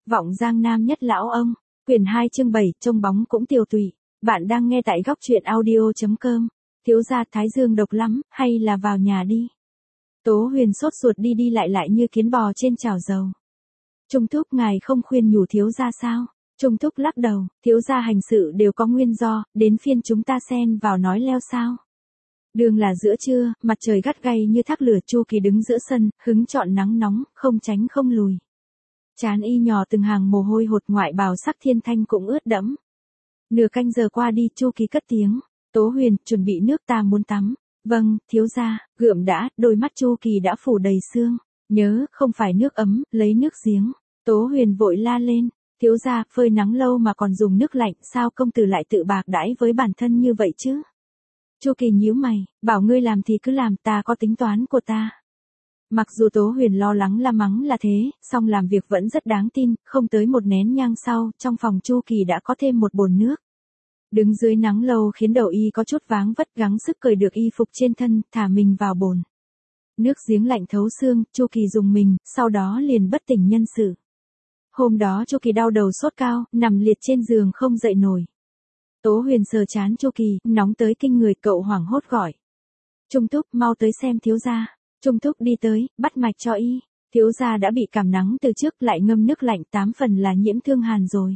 Vọng Giang Nam nhất lão ông, quyển 2 chương 7, trông bóng cũng tiều tụy. Bạn đang nghe tại góc truyện audio.com. Thiếu gia Thái Dương độc lắm, hay là vào nhà đi. Tố Huyền sốt ruột đi lại như kiến bò trên chảo dầu. Trung Thúc ngài không khuyên nhủ thiếu gia sao? Trung Thúc lắc đầu, thiếu gia hành sự đều có nguyên do, đến phiên chúng ta xen vào nói leo sao? Đường là giữa trưa, mặt trời gắt gay như thác lửa. Chu Kỳ đứng giữa sân, hứng chọn nắng nóng, không tránh không lùi. Trán y nhỏ từng hàng mồ hôi hột, ngoại bào sắc thiên thanh cũng ướt đẫm. Nửa canh giờ qua đi, Chu Kỳ cất tiếng, Tố Huyền, chuẩn bị nước ta muốn tắm. Vâng, thiếu gia. Gượm đã, đôi mắt Chu Kỳ đã phủ đầy sương. Nhớ, không phải nước ấm, lấy nước giếng. Tố Huyền vội la lên, thiếu gia, phơi nắng lâu mà còn dùng nước lạnh, sao công tử lại tự bạc đãi với bản thân như vậy chứ? Chu Kỳ nhíu mày, bảo ngươi làm thì cứ làm, ta có tính toán của ta. Mặc dù Tố Huyền lo lắng la mắng là thế, song làm việc vẫn rất đáng tin, không tới một nén nhang sau, trong phòng Chu Kỳ đã có thêm một bồn nước. Đứng dưới nắng lâu khiến đầu y có chút váng vất, gắng sức cởi được y phục trên thân, thả mình vào bồn. Nước giếng lạnh thấu xương, Chu Kỳ dùng mình, sau đó liền bất tỉnh nhân sự. Hôm đó Chu Kỳ đau đầu sốt cao, nằm liệt trên giường không dậy nổi. Tố Huyền sờ trán Chu Kỳ, nóng tới kinh người, cậu hoảng hốt gọi. Trung Thúc, mau tới xem thiếu gia. Trung Thúc đi tới, bắt mạch cho y. Thiếu gia đã bị cảm nắng từ trước, lại ngâm nước lạnh, 8 phần là nhiễm thương hàn rồi.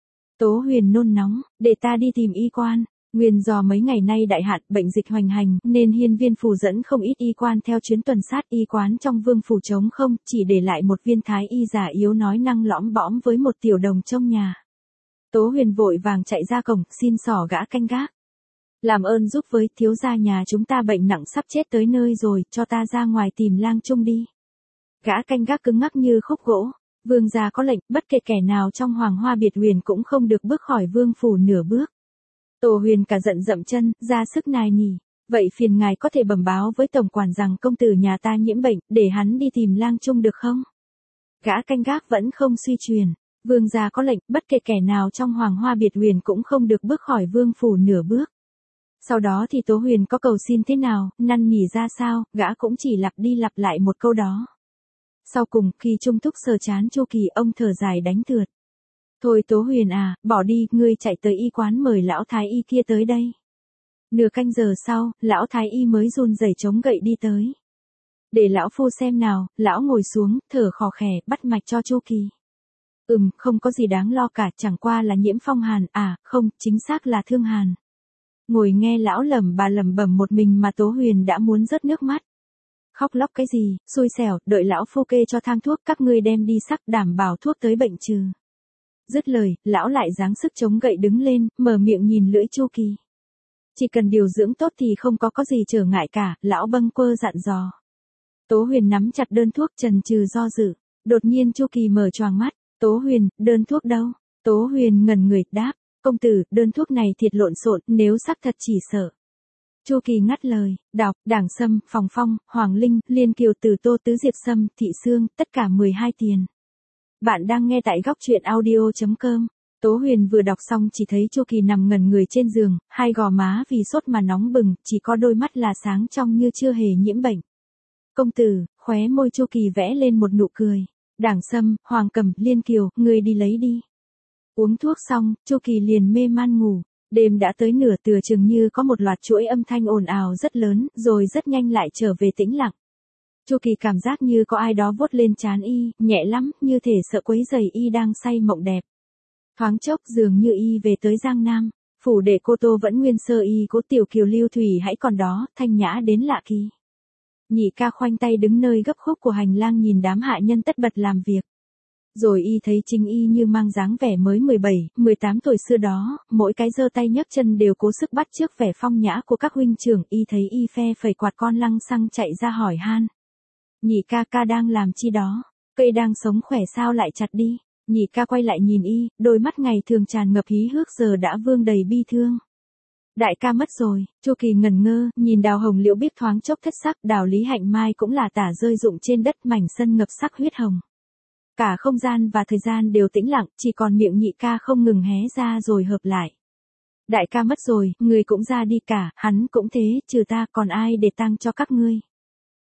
Tố Huyền nôn nóng, để ta đi tìm y quan. Nguyên do mấy ngày nay đại hạn, bệnh dịch hoành hành, nên hiên viên phủ dẫn không ít y quan theo chuyến tuần sát. Y quán trong vương phủ trống không, chỉ để lại một viên thái y già yếu nói năng lõm bõm với một tiểu đồng trong nhà. Tố Huyền vội vàng chạy ra cổng, xin xỏ gã canh gác. Làm ơn giúp với, thiếu gia nhà chúng ta bệnh nặng sắp chết tới nơi rồi, cho ta ra ngoài tìm Lang Trung đi. Gã canh gác cứng ngắc như khúc gỗ. Vương gia có lệnh, bất kể kẻ nào trong Hoàng Hoa Biệt Huyền cũng không được bước khỏi vương phủ nửa bước. Tổ Huyền cả giận dậm chân, ra sức nài nỉ. Vậy phiền ngài có thể bẩm báo với tổng quản rằng công tử nhà ta nhiễm bệnh, để hắn đi tìm Lang Trung được không? Gã canh gác vẫn không suy truyền. Vương gia có lệnh, bất kể kẻ nào trong Hoàng Hoa Biệt Huyền cũng không được bước khỏi vương phủ nửa bước. Sau đó thì Tố Huyền có cầu xin thế nào, năn nỉ ra sao, gã cũng chỉ lặp đi lặp lại một câu đó. Sau cùng, khi Trung Thúc sờ trán Chu Kỳ, ông thở dài đánh thượt. Thôi Tố Huyền à, bỏ đi, ngươi chạy tới y quán mời lão thái y kia tới đây. Nửa canh giờ sau, lão thái y mới run rẩy chống gậy đi tới. Để lão phu xem nào, lão ngồi xuống, thở khò khè, bắt mạch cho Chu Kỳ. Không có gì đáng lo cả, chẳng qua là nhiễm phong hàn, không, chính xác là thương hàn. Ngồi nghe lão lẩm bẩm một mình mà Tố Huyền đã muốn rớt nước mắt. Khóc lóc cái gì, xui xẻo, đợi lão phu kê cho thang thuốc, các ngươi đem đi sắc, đảm bảo thuốc tới bệnh trừ. Dứt lời, lão lại giáng sức chống gậy đứng lên, mở miệng nhìn lưỡi Chu Kỳ. Chỉ cần điều dưỡng tốt thì không có gì trở ngại cả, lão bâng quơ dặn dò. Tố Huyền nắm chặt đơn thuốc, chần chừ do dự. Đột nhiên Chu Kỳ mở choàng mắt, Tố Huyền, đơn thuốc đâu? Tố Huyền ngẩn người, đáp, công tử, đơn thuốc này thiệt lộn xộn, nếu sắc thật chỉ sợ. Chu Kỳ ngắt lời, đọc, Đảng Sâm, Phòng Phong, Hoàng Linh, Liên Kiều, Từ Tô, Tứ Diệp Sâm, Thị Sương, tất cả 12 tiền. Bạn đang nghe tại góc truyện audio.com. Tố Huyền vừa đọc xong chỉ thấy Chu Kỳ nằm ngẩn người trên giường, hai gò má vì sốt mà nóng bừng, chỉ có đôi mắt là sáng trong như chưa hề nhiễm bệnh. Công tử, khóe môi Chu Kỳ vẽ lên một nụ cười. Đảng Sâm, Hoàng Cầm, Liên Kiều, ngươi đi lấy đi. Uống thuốc xong, Chu Kỳ liền mê man ngủ. Đêm đã tới nửa, tựa chừng như có một loạt chuỗi âm thanh ồn ào rất lớn, rồi rất nhanh lại trở về tĩnh lặng. Chu Kỳ cảm giác như có ai đó vuốt lên trán y, nhẹ lắm, như thể sợ quấy rầy y đang say mộng đẹp. Thoáng chốc dường như y về tới Giang Nam, phủ đệ Cô Tô vẫn nguyên sơ y cố tiểu kiều lưu thủy hãy còn đó, thanh nhã đến lạ kỳ. Nhị ca khoanh tay đứng nơi gấp khúc của hành lang nhìn đám hạ nhân tất bật làm việc. Rồi y thấy chính y như mang dáng vẻ mới 17, 18 tuổi xưa đó, mỗi cái giơ tay nhấc chân đều cố sức bắt chước vẻ phong nhã của các huynh trưởng. Y thấy y phe phẩy quạt con lăng xăng chạy ra hỏi han. Nhị ca ca đang làm chi đó? Cây đang sống khỏe sao lại chặt đi? Nhị ca quay lại nhìn y, đôi mắt ngày thường tràn ngập hí hước giờ đã vương đầy bi thương. Đại ca mất rồi. Chu Kỳ ngẩn ngơ, nhìn đào hồng liễu biết thoáng chốc thất sắc, đào Lý Hạnh Mai cũng là tả rơi rụng trên đất, mảnh sân ngập sắc huyết hồng. Cả không gian và thời gian đều tĩnh lặng, chỉ còn miệng nhị ca không ngừng hé ra rồi hợp lại. Đại ca mất rồi, người cũng ra đi cả, hắn cũng thế, trừ ta còn ai để tang cho các ngươi.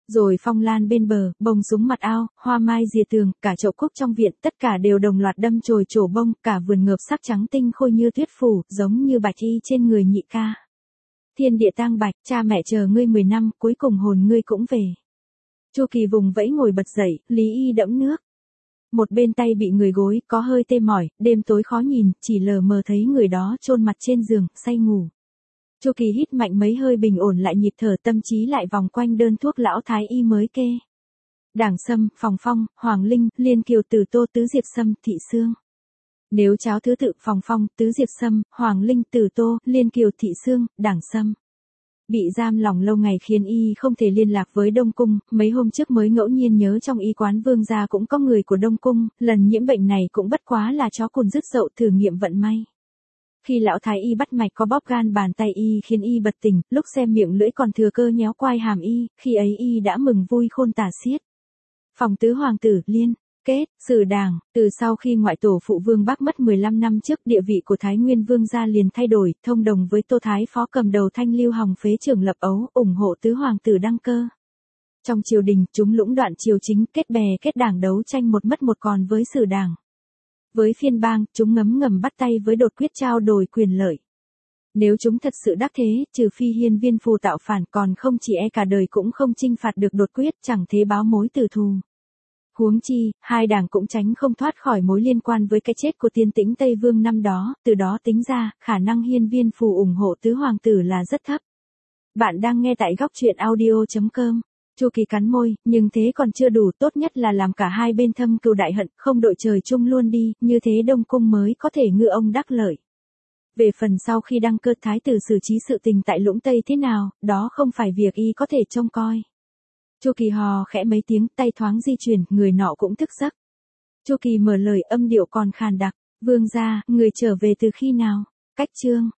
Rồi phong lan bên bờ, bông súng mặt ao, hoa mai rìa tường, cả chậu cúc trong viện, tất cả đều đồng loạt đâm chồi trổ bông, cả vườn ngợp sắc trắng tinh khôi như tuyết phủ, giống như bạch y trên người nhị ca. Thiên địa tang bạch, cha mẹ chờ ngươi 10 năm, cuối cùng hồn ngươi cũng về. Chu Kỳ vùng vẫy ngồi bật dậy, Lý Y đẫm nước. Một bên tay bị người gối, có hơi tê mỏi, đêm tối khó nhìn, chỉ lờ mờ thấy người đó chôn mặt trên giường, say ngủ. Chu Kỳ hít mạnh mấy hơi bình ổn lại nhịp thở, tâm trí lại vòng quanh đơn thuốc lão thái y mới kê. Đảng Sâm, Phòng Phong, Hoàng Linh, Liên Kiều, Tử Tô, Tứ Diệp Sâm, Thị Sương. Nếu cháo thứ tự Phòng Phong, Tứ Diệp Sâm, Hoàng Linh, Tử Tô, Liên Kiều, Thị Sương, Đảng Sâm. Bị giam lỏng lâu ngày khiến y không thể liên lạc với Đông Cung, mấy hôm trước mới ngẫu nhiên nhớ trong y quán Vương gia cũng có người của Đông Cung, lần nhiễm bệnh này cũng bất quá là chó cùn rứt dậu thử nghiệm vận may. Khi lão thái y bắt mạch có bóp gan bàn tay y khiến y bật tỉnh, lúc xem miệng lưỡi còn thừa cơ nhéo quai hàm y, khi ấy y đã mừng vui khôn tả xiết. Phòng tứ hoàng tử, liên kết, sử đảng, từ sau khi ngoại tổ phụ Vương Bắc mất 15 năm trước, địa vị của Thái Nguyên Vương gia liền thay đổi, thông đồng với Tô Thái Phó cầm đầu Thanh Lưu Hòng phế trưởng lập ấu, ủng hộ tứ hoàng tử đăng cơ. Trong triều đình, chúng lũng đoạn triều chính, kết bè kết đảng đấu tranh một mất một còn với sử đảng. Với phiên bang, chúng ngấm ngầm bắt tay với đột quyết trao đổi quyền lợi. Nếu chúng thật sự đắc thế, trừ phi hiên viên phù tạo phản, còn không chỉ cả đời cũng không chinh phạt được đột quyết, chẳng thế báo mối tử thù. Huống chi, hai đảng cũng tránh không thoát khỏi mối liên quan với cái chết của Tiên Tĩnh Tây Vương năm đó, từ đó tính ra, khả năng hiên viên phù ủng hộ tứ hoàng tử là rất thấp. Bạn đang nghe tại góc truyện audio.com. Chu Kỳ cắn môi, nhưng thế còn chưa đủ, tốt nhất là làm cả hai bên thâm cừu đại hận, không đội trời chung luôn đi, như thế Đông Cung mới có thể ngư ông đắc lợi. Về phần sau khi đăng cơ thái tử xử trí sự tình tại Lũng Tây thế nào, đó không phải việc y có thể trông coi. Chu Kỳ hò khẽ mấy tiếng, tay thoáng di chuyển, người nọ cũng thức giấc. Chu Kỳ mở lời, âm điệu còn khàn đặc, Vương gia, người trở về từ khi nào? Cách chương